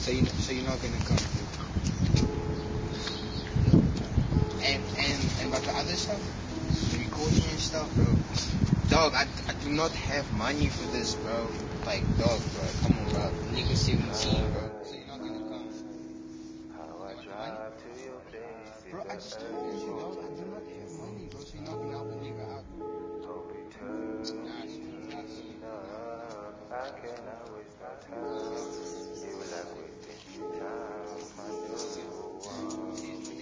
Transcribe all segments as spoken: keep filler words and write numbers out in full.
So you so you're not gonna come. And and and about the other stuff, recording and stuff, bro. Dog, I, I do not have money for this, bro. Like, dog, bro. Come on, bro. Nigga seventeen, bro. So you're not gonna come. Bro, I just told you, dog. I do not have money, bro. So you're not gonna help a nigga out. I cannot waste my time. You like wasting time. I do want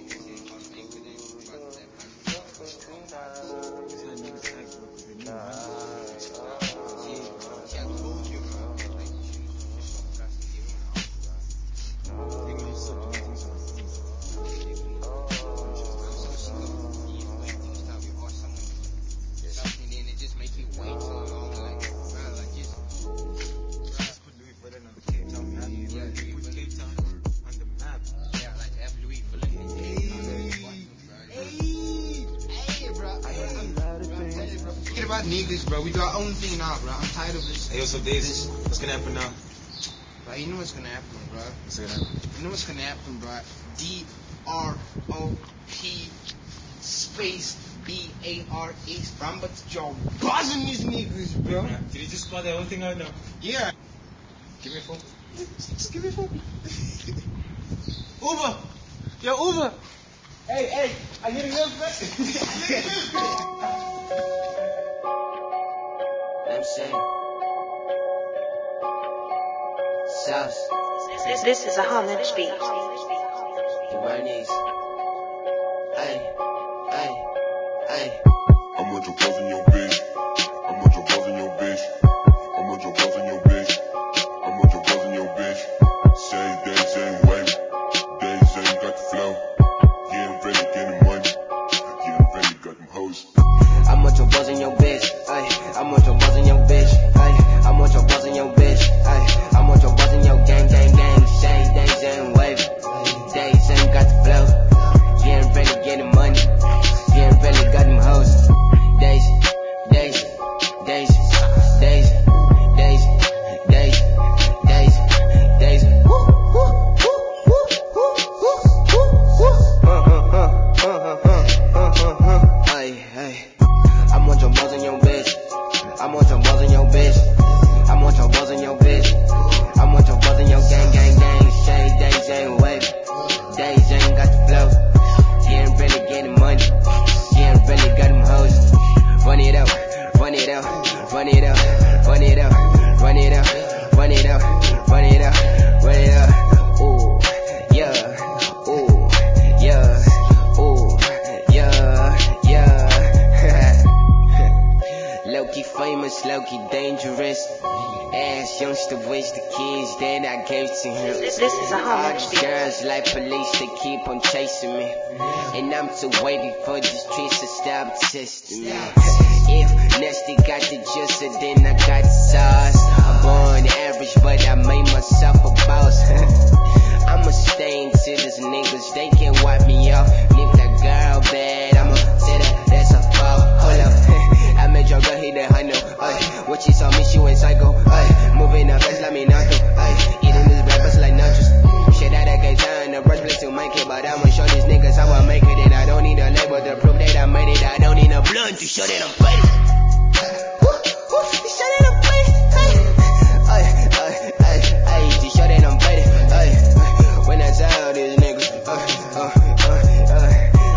about niggas, bro. We do our own thing now, bro. I'm tired of this. Hey, yo, so Days, what's gonna happen now? Bro, you know what's gonna happen, bro. What's gonna happen? You know what's gonna happen, bro. D R O P space B A R S, bro. I'm about to draw buzzing these niggas, bro. Yeah. Did you just spell the whole thing out now? Yeah. Give me a phone. Just give me a phone. Uber! Yo, Uber! Hey, hey, I need a lift, man. I'm saying, Sauce. This, this is a homage beat. The Bernice. Ay, ay, ay. I'm with your buzz in your bitch. I'm with your buzz in your bitch. I'm with your buzz in your bitch. I'm with your buzz in your bitch. Same day, same way. Day, same got the flow. Yeah, I'm ready, getting money. Yeah, I'm ready, got them hoes. I'm with your buzz in your bitch. Ay, I'm with your buzz in your bitch. Ay, I'm with your buzz in your bitch. Ay, I'm with your buzz in your gang, gang, gang. Same day, same way. Day, same got the flow. Yeah, I'm ready, getting money. Yeah, I'm ready, got them hoes. Days, days, days, days, days, days, days, days. Woo, woo, woo, woo, woo, woo, woo. Uh, uh, uh, uh, uh, uh, uh, uh. Ay, ay. I'm on your buzz in your bitch. I'm on your buzz in your bitch. I'm on your buzz in your bitch. I'm on your buzz in your gang, gang, gang. Shade, days, ain't wave. Days ain't got the flow. Yeah, I'm really getting money. Yeah, I'm really got them hoes. Run it up, run it up, run it up, run it up, run it up, run it up, run it up, run it up. Ooh, yeah, ooh, yeah, ooh, yeah, yeah. Low-key famous, low-key dangerous. Ass youngster wish the kids that I gave to him. This, this is a All homage these beat. girls like police, they keep on chasing me. And I'm too wavy for the streets to stop testing me. If Nasty got the juice, then I got the sauce. I'm born average, but I made myself a boss. I'ma stay into these niggas, they can't wipe me off. Nigga, that girl bad, I'ma say that, that's a fault. Hold up, I made your girl hit the high note. Ay, what she saw me, she went psycho. Ay, moving up fast like me nacho. Ay, eating these rappers like nachos. Shit out of gate time, the rush place to make it, but I'ma show these niggas how I make it. And I don't need a label to prove that I made it. I don't need a blunt to show that I'm faded. Woo, woo, to show that I'm faded. Ay, ay, ay, ay, to show that I'm faded. Ay, when I tell these niggas, uh, uh, uh, uh,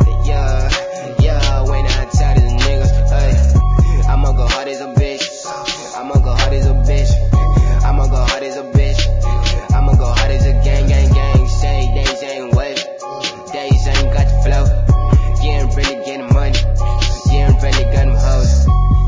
yeah, yeah, when I tell these niggas, ay, I'ma go hard as a bitch. I'ma go hard as a bitch. I'ma go hard as a bitch. I'ma go hard as a gang, gang, gang. Say days ain't wave. Days ain't got the flow. Yeah, I'm really getting money. Yeah, I'm really got them hoes.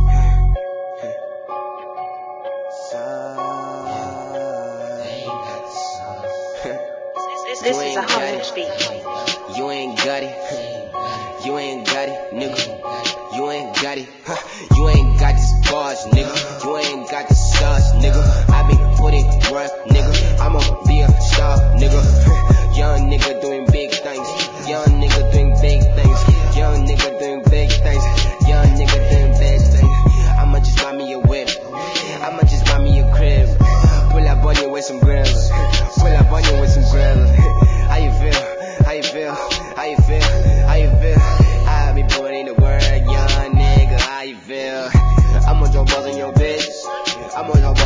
This, this is a homage beat. You ain't got it. You ain't got it, nigga. You ain't got it. Huh. You ain't got this bars, nigga. You ain't got the sauce, nigga. I be putting work, nigga. I'ma be a star, nigga. Young nigga doing big things. Young nigga doing big things. Young nigga doing big things. Young nigga doing big things. I'ma just buy me a whip. I'ma just buy me a crib. Pull up on you with some grills. Pull up on you with some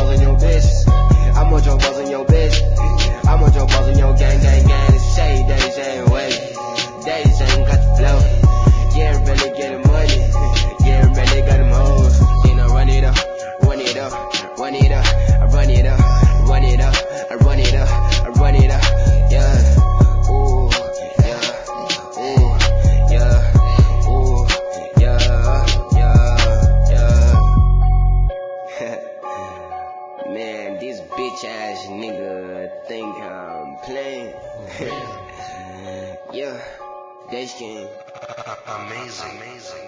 balls on your bitch. I want your balls on your bitch. I want your balls on your gang, gang, gang. It's Shay, Day, Zay, wait. Day, Zay, got the flow. Yeah, really getting money. Yeah, really got them hoes. You know, run it up, run it up, run it up. I run it up, run it up, I run it up, I run it up. Yeah, ooh, yeah, ooh, yeah, ooh, yeah, yeah, yeah. Man, this bitch ass nigga think I'm playing. Yeah, this game. Amazing, amazing.